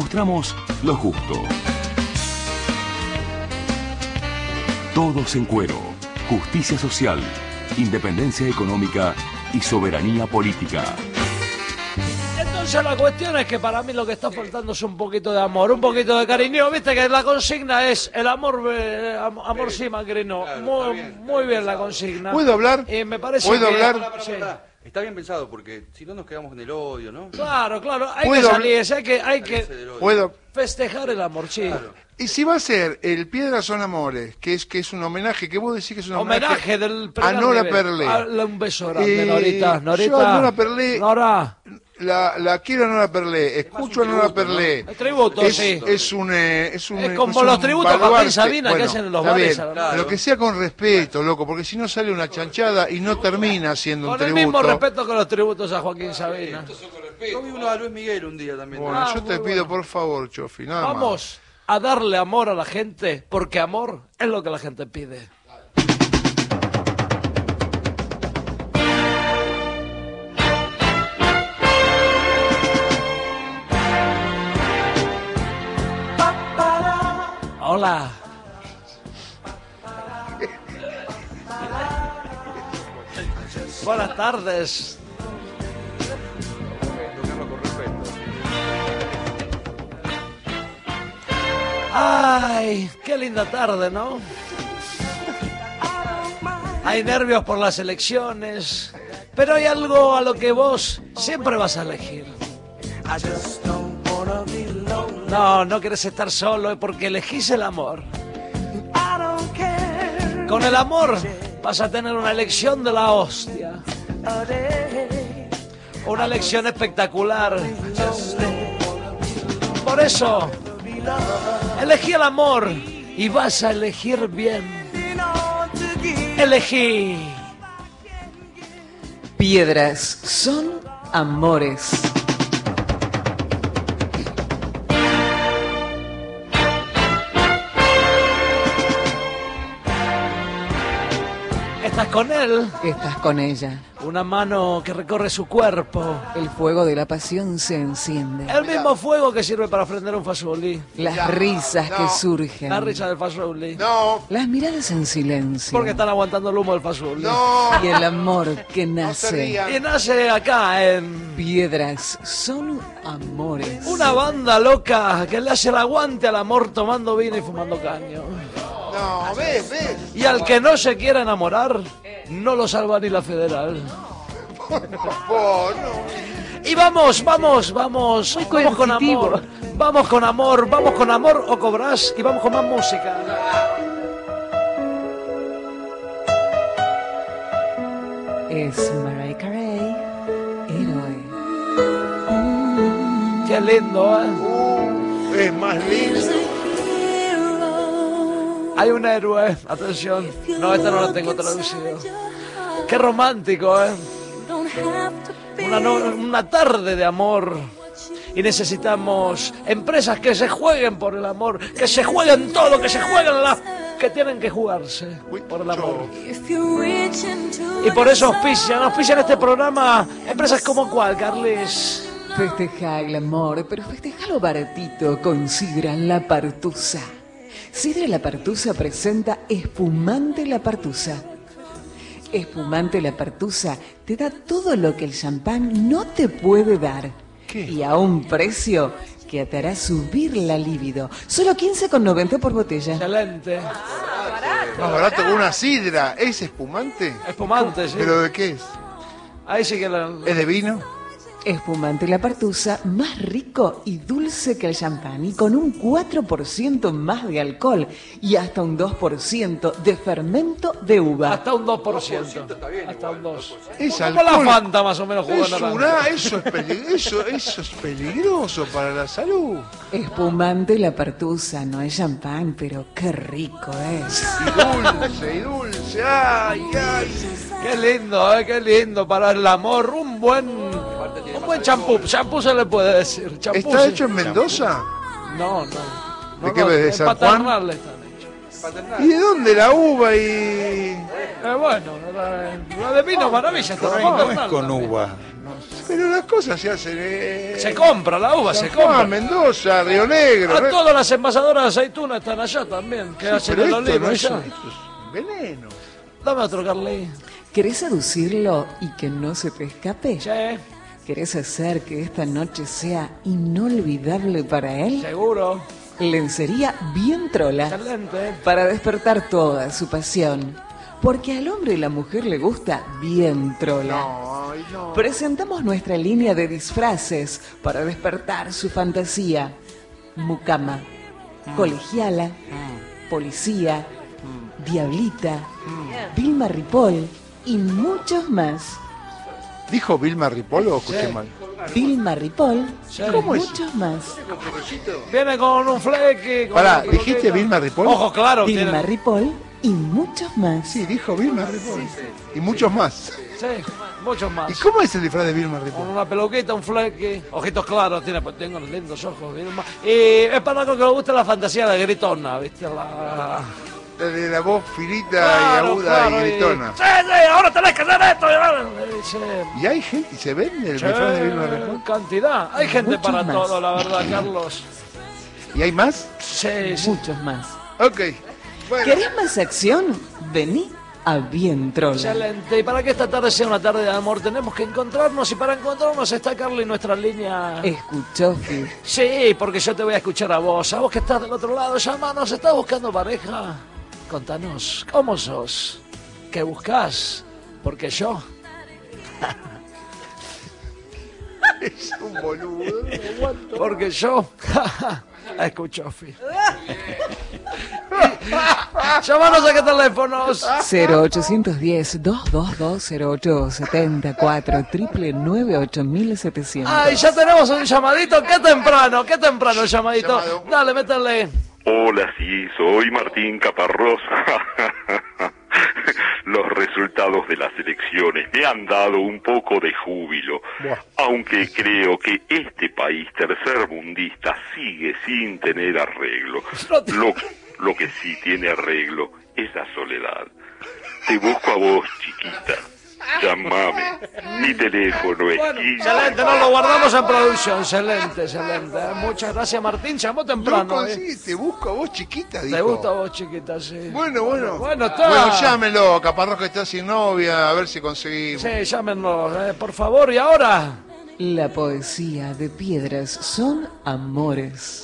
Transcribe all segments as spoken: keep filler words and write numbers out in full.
mostramos los gustos. Todos en cuero, justicia social, independencia económica y soberanía política. Entonces la cuestión es que para mí lo que está faltando es un poquito de amor, un poquito de cariño. Viste que la consigna es el amor, eh, am- amor sí, Macrino. Claro, Muy, está bien, muy bien la consigna. ¿Puedo hablar? Y me parece ¿Puedo que- hablar? Pará, pará, Sí. pará. Está bien pensado porque si no nos quedamos en el odio, ¿no? Claro, claro, hay que ¿Puedo salirse, hay que, hay Salirse que del odio. Puedo. festejar el amor, sí. Claro. Y si va a ser el Piedras son Amores, que es que es un homenaje, que vos decís que es un homenaje, Homenaje del a primer Nora nivel. Perlé. Dale un beso grande, Eh, Norita. yo Norita. a Nora Perlé- Nora. La, la quiero a Nora Perlé, escucho a un Nora tributo, ¿no? Perlé. El tributo, es, sí. es un eh, es un Es eh, como un los tributos a Joaquín baluarte. Sabina que Bueno, hacen en los está bares bien, a la- Claro. pero que sea con respeto, loco, porque si no sale una chanchada y no termina siendo un Con el tributo. mismo respeto que los tributos a Joaquín Sabina. Yo vi uno a Luis Miguel un día también. Bueno, Ah, yo te muy pido bueno. por favor, Chofi, nada más. Vamos a darle amor a la gente, porque amor es lo que la gente pide. Hola. Buenas tardes. Tocarlo con respeto. Ay, qué linda tarde, ¿no? Hay nervios por las elecciones, pero hay algo a lo que vos siempre vas a elegir. No, no querés estar solo porque elegís el amor. Con el amor vas a tener una elección de la hostia. Una elección espectacular. Por eso, elegí el amor y vas a elegir bien. Elegí. Piedras son amores. Estás con él. Estás con ella. Una mano que recorre su cuerpo. El fuego de la pasión se enciende. El mismo fuego que sirve para prender un fazoli. Las Ya, risas no. que surgen. La risa del fazoli. No, Las miradas en silencio. Porque están aguantando el humo del fazoli. no, Y el amor que no se nace. rían. Y nace acá en Piedras son amores. una banda loca que le hace el aguante al amor tomando vino y fumando caño. No, ves, ves. Y al que no se quiera enamorar, no lo salva ni la federal. Oh, no. Y vamos, vamos, vamos, Muy vamos con coercitivo. amor. Vamos con amor, vamos con amor o cobrás y vamos con más música. Es Mariah Carey, héroe. Qué lindo, ¿eh? Uh, es más lindo. Hay un héroe, atención. No, esta no la tengo traducido. Qué romántico, ¿eh? Una, no- una tarde de amor. Y necesitamos empresas que se jueguen por el amor, que se jueguen todo, que se jueguen las que tienen que jugarse Uy, por el amor. yo- Y por eso auspician, auspician este programa empresas como cuál, Carles. Festeja el amor, pero festejalo baratito con Sidra La Partusa. Sidra La Partusa presenta Espumante La Partusa. Espumante La Partusa te da todo lo que el champán no te puede dar. ¿Qué? Y a un precio que te hará subir la libido. Solo quince con noventa por botella. Excelente. Más barato que una sidra. ¿Es espumante? Espumante, sí. ¿Pero de qué es? Ahí sí que la... ¿Es de vino? Espumante La Partusa, más rico y dulce que el champán y con un cuatro por ciento más de alcohol y hasta un dos por ciento de fermento de uva. Hasta un dos por ciento. está bien, Hasta igual, un dos. Es Como la alcohol. Fanta más o menos Es jugando una, eso, es peli- eso, eso es peligroso para la salud. Espumante La Partusa, no es champán, pero qué rico es. Y dulce, y dulce. Ay, ay. Qué lindo, eh, qué lindo para el amor. Un buen, un buen champú. Champú se le puede decir. Champú ¿Está sí. hecho en Mendoza? No, no. no ¿De qué no, ves? ¿De en San Paternal están hechos. ¿Y de dónde la uva y...? Eh, bueno, la, la de vino maravilla. está en No es Paternal con también. uva. Pero las cosas se hacen. Eh, Se compra, la uva se San Juan, compra. Mendoza, Río Negro. A ¿no? todas las envasadoras de aceituna están allá también, que Sí, hacen pero el esto olivo no es, allá. esto es veneno. Dame otro, Carly. ¿Querés seducirlo y que no se te escape? Che, ¿Querés hacer que esta noche sea inolvidable para él? seguro. Lencería bien trola. Excelente. Para despertar toda su pasión. Porque al hombre y la mujer le gusta bien trola. No, ay, no. Presentamos nuestra línea de disfraces para despertar su fantasía. Mucama, colegiala, policía, diablita, Vilma Ripoll y muchos más. ¿Dijo Vilma Ripoll o escuché Sí. mal? Vilma Ripoll Sí. y ¿Cómo es? muchos más. Viene con un fleque. con Pará, una ¿dijiste peluquita. Vilma Ripoll? Ojo, claro. Vilma tiene- Ripoll y muchos más. Sí, dijo Vilma Ripoll. Y muchos más. Sí, muchos más. ¿Y cómo es el disfraz de Vilma Con Ripoll? una peluquita, un fleque, ojitos claros, tiene, pues tengo lindos ojos. Vilma. Y es para algo que le gusta la fantasía, la gritona, ¿viste? La... La de la voz finita Claro, y aguda claro, y gritona. Sí, sí, ahora tenés que hacer esto. y- Sí. ¿Y hay gente, y se vende el Sí, disfraz de Vilma Ripoll? cantidad. Hay gente Muchos para más. todo, la verdad, Carlos. ¿Y hay más? Sí, sí. Muchos más. Ok. Bueno, ¿Querés más acción? Vení a Bien Trola. Excelente. Y para que esta tarde sea una tarde de amor, tenemos que encontrarnos. Y para encontrarnos está Carly, nuestra línea. Escuchó, Fi. Sí, porque yo te voy a escuchar a vos. A vos que estás del otro lado, llamanos. ¿Estás buscando pareja? Contanos, ¿cómo sos? ¿Qué buscas? Porque yo... es un boludo. No aguanto. Porque yo... Escucho, Fi. Llámanos a qué teléfonos. cero ochocientos diez, doscientos veintidós, cero ocho setenta y cuatro, triple nueve ocho mil setecientos. Ay, ya tenemos un llamadito. Qué temprano, qué temprano el llamadito. Llamado. Dale, métele. Hola, sí, soy Martín Caparrós. Los resultados de las elecciones me han dado un poco de júbilo, Buah. aunque creo que este país tercermundista sigue sin tener arreglo. No te- Lo, lo que sí tiene arreglo es la soledad. Te busco a vos, chiquita. Llamame. Mi teléfono es Bueno, quince. excelente, nos lo guardamos en producción. Excelente, excelente. Muchas gracias, Martín. Llamó No temprano. ¿eh? conseguís, te busco a vos chiquita, dijo. ¿Te gusta a vos, chiquita? Sí. Bueno, bueno. Bueno, está. Bueno, llámelo, Caparrós que está sin novia, a ver si conseguimos. Sí, llámenos, eh, por favor. ¿Y ahora? La poesía de piedras son amores.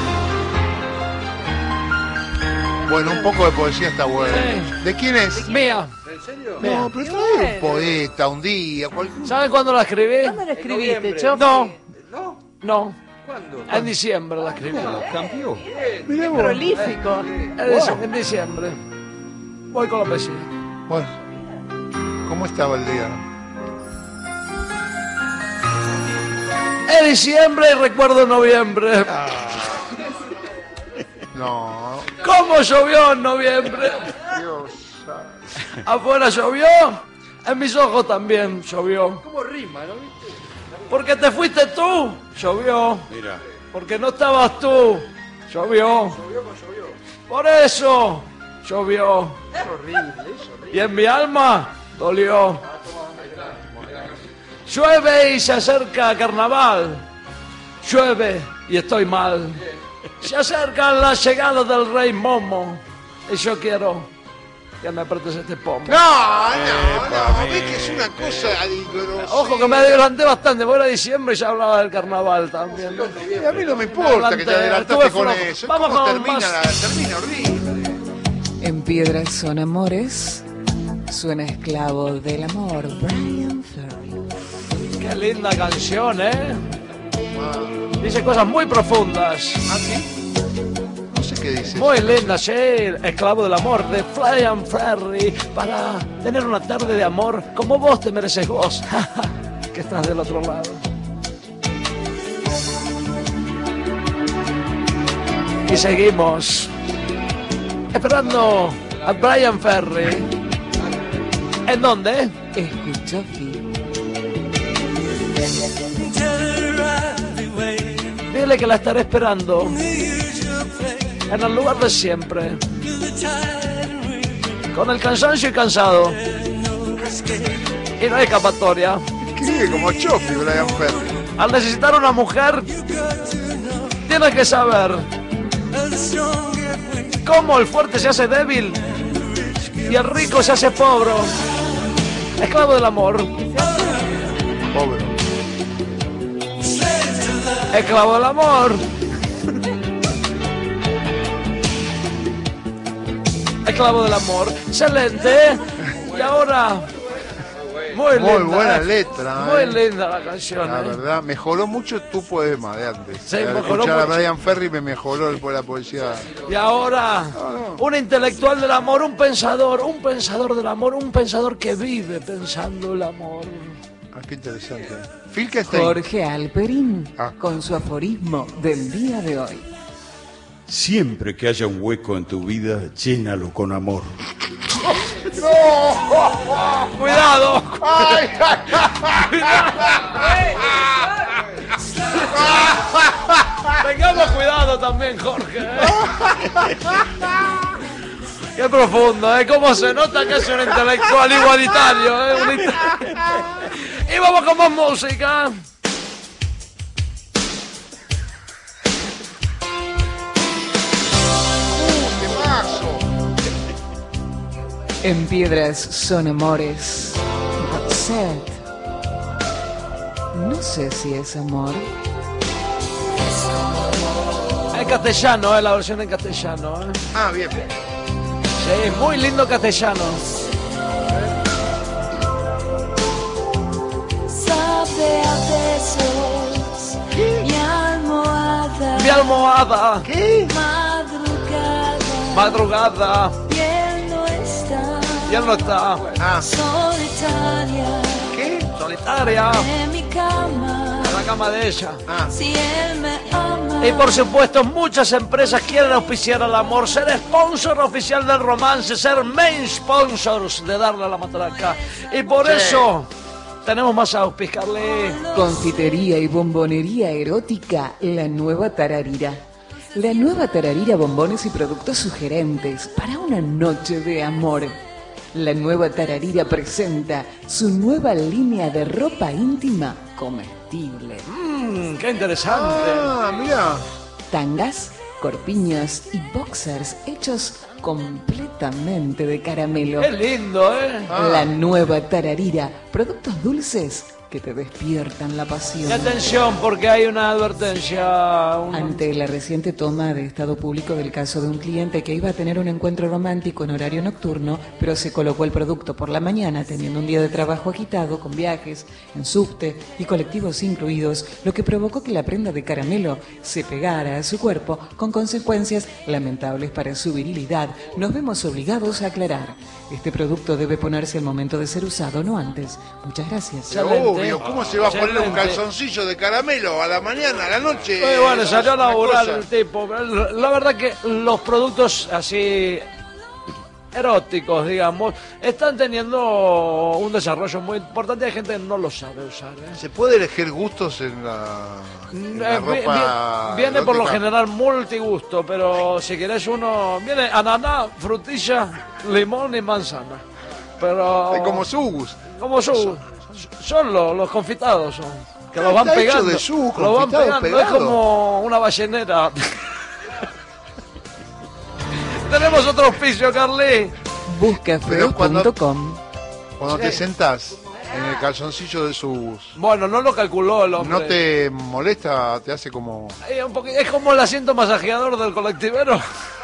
Bueno, un poco de poesía está bueno. Sí. ¿De quién es? Mía. ¿En serio? No, pero trae un poeta un día. cualquier- ¿Saben cuándo la escribí? ¿Cuándo lo escribiste, noviembre. Chofi? No, ¿No? no. ¿Cuándo? En diciembre la escribí. Cambió. Mirá vos. Prolífico. En dic- En diciembre. Voy con la poesía. Bueno, ¿cómo estaba el día? Es diciembre y recuerdo noviembre. No, ¿Cómo llovió en noviembre? Dios. Afuera llovió, en mis ojos también llovió. ¿Cómo rima, no viste? Porque te fuiste tú, llovió. Mira. Porque no estabas tú, llovió. Por eso, llovió. Es horrible, es horrible. Y en mi alma, dolió. Llueve y se acerca carnaval. Llueve y estoy mal. Se acerca la llegada del rey Momo. Y yo quiero que me apretes este pomo. No, no, no, ves que es una cosa grosera. Ojo que me adelanté bastante, porque era diciembre y ya hablaba del carnaval también. ¿no? Y a mí no me importa que te adelantaste Estuve con flojo. eso. Vamos ¿Cómo con termina? más. La, termina horrible. En piedras son amores. Suena esclavo del amor. Brian Ferry. Qué linda canción, ¿eh? Dice cosas muy profundas. ¿Ah, sí? No sé qué dices. Muy linda, sí. Esclavo del amor de Brian Ferry. Para tener una tarde de amor como vos te mereces vos. Que estás del otro lado. Y seguimos esperando a Brian Ferry. ¿En dónde? Escuchó, Fi. Dile que la estaré esperando en el lugar de siempre, con el cansancio y cansado, y no hay escapatoria. Escribe como Chofi, Brian Ferry. Al necesitar una mujer, tienes que saber cómo el fuerte se hace débil y el rico se hace pobre. Esclavo del amor. Pobre. Esclavo del amor. Esclavo del amor. Excelente. Y ahora... Muy linda. Muy buena letra. Muy eh. linda la canción. La eh. verdad, mejoró mucho tu poema de antes. Sí, Al mejoró escuchar mucho. a Brian Ferry me mejoró el, la poesía. Y ahora, un intelectual del amor, un pensador, un pensador del amor, un pensador que vive pensando el amor. Ah, qué interesante. Phil Kestein. Jorge Alperín, Ah. con su aforismo del día de hoy. Siempre que haya un hueco en tu vida, llénalo con amor. ¡Cuidado! Ay, ay, Tengamos cuidado también, Jorge. ¿eh? Qué profundo, ¿eh? Cómo se nota que es un intelectual igualitario, ¿eh? Un inte- Y vamos con más música. temazo. En piedras son amores. Roxette. No sé si es amor. En castellano, ¿eh? La versión en castellano, ¿eh? Ah, bien. Sí, muy lindo castellano. Sabe a besos mi almohada, Mi almohada, ¿Qué? madrugada, madrugada, y él no está, y él no está. Ah, solitaria ¿qué? Solitaria, en mi cama, en la cama de ella. Ah, si él me ama. Y por supuesto, muchas empresas quieren auspiciar al amor, ser sponsor oficial del romance, ser main sponsors de Darle a la Matraca. Y por Sí. eso tenemos más auspic, Carly. Confitería y bombonería erótica, la nueva Tararira. La nueva Tararira, bombones y productos sugerentes para una noche de amor. La nueva Tararira presenta su nueva línea de ropa íntima comestible. Mmm, qué interesante. ah, mira. Tangas, corpiños y boxers hechos completamente de caramelo. Qué lindo, ¿eh? La nueva Tararira, productos dulces que te despiertan la Y pasión. atención, porque hay una advertencia. un- Ante la reciente toma de estado público del caso de un cliente que iba a tener un encuentro romántico en horario nocturno, pero se colocó el producto por la mañana teniendo un día de trabajo agitado con viajes en subte y colectivos incluidos, lo que provocó que la prenda de caramelo se pegara a su cuerpo con consecuencias lamentables para su virilidad. Nos vemos obligados a aclarar. Este producto debe ponerse al momento de ser usado, no antes. Muchas gracias. Excelente. Obvio, ¿cómo se va a poner un Excelente. calzoncillo de caramelo a la mañana, a la noche? Eh, bueno, Es salió a una laburar cosa. el tipo. La verdad que los productos así eróticos, digamos, están teniendo un desarrollo muy importante. Hay gente que no lo sabe usar, ¿eh? ¿Se puede elegir gustos en la, en la Eh, vi- ropa vi- viene por lo erótica? general multigusto, pero si querés uno, viene ananá, frutilla, limón y manzana. Pero Es como Sugus. como su, son los, los confitados son, que los van Está hecho pegando, de su, los van confitado, pegando, pegado. es como una ballenera. Tenemos otro auspicio, Carly. Buscafeo punto com. Cuando te Sí. sentás en el calzoncillo de Sugus, Bueno, no lo calculó el hombre. ¿no te molesta? ¿Te hace como...? Eh, un poqui- es como el asiento masajeador del colectivero.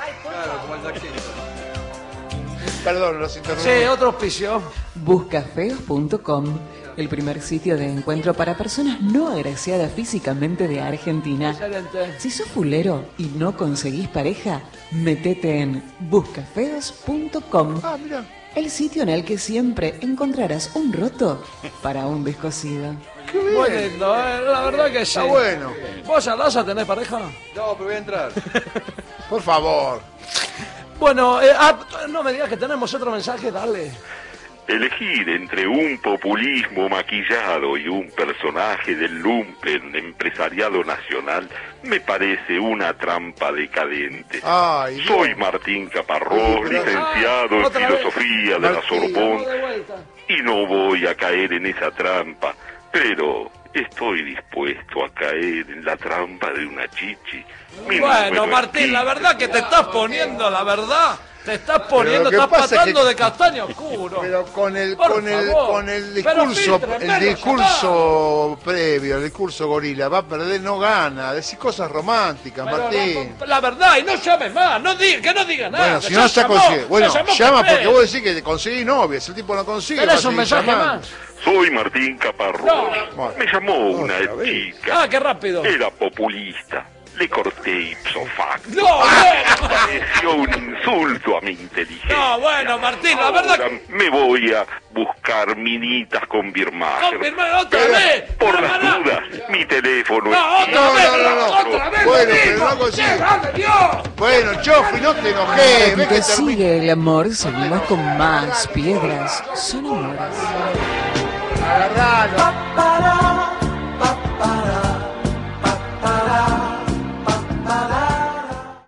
Perdón, los interrumpí. Sí, otro auspicio. Buscafeos punto com, el primer sitio de encuentro para personas no agraciadas físicamente de Argentina. Excelente. Si sos fulero y no conseguís pareja, metete en buscafeos punto com, Ah, mira. el sitio en el que siempre encontrarás un roto para un descosido. Qué bien. Muy lindo, eh, la verdad que sí. Está bueno. ¿Vos, Alasa, tenés pareja? No, pero voy a entrar. Por favor. Bueno, eh, ah, no me digas que tenemos otro mensaje, dale. Elegir entre un populismo maquillado y un personaje del lumpen empresariado nacional me parece una trampa decadente. Ay, Dios. Soy Martín Caparrós, Ay, pero- licenciado Ah, en otra vez. filosofía de la Martín. Sorbonne, Vamos de vuelta. y no voy a caer en esa trampa. pero estoy dispuesto a caer en la trampa de una chichi. Mi Bueno, número es Martín, la verdad que te estás poniendo, la verdad, te estás poniendo, lo que estás pasa es pasando que- de castaño oscuro. Pero con el Por con el favor. con el Pero discurso filtren, el menos discurso previo, el discurso gorila, va a perder, no gana, decir cosas románticas, Pero Martín. la, la verdad, y no llames más, no diga, que no diga nada. Bueno, que si ya no se llamó, consigue. Bueno, ya llamó llama Pepe. porque vos decís que te conseguís novia, si el tipo no consigue. ¿Tenés va a un seguir mensaje llamando. más? Soy Martín Caparrós. No. Me llamó una Otra vez. chica. Ah, qué rápido. Era populista. Le corté ipso facto. No, no. Pareció un insulto a mi inteligencia. No, bueno, Martín, la verdad Ahora que... me voy a buscar minitas con Birmacher. Con mi hermano, otra Pero, vez. por No, las no, no. dudas, mi teléfono No, es... otra No, vez, no, no, no. otra vez. Bueno, lo pero mismo. no consigue. ¡Qué grande, Dios! Bueno, Chofi, no te enojes, ves que Que termina. sigue el amor, seguimos con más piedras. Son amores. Agarralo. Para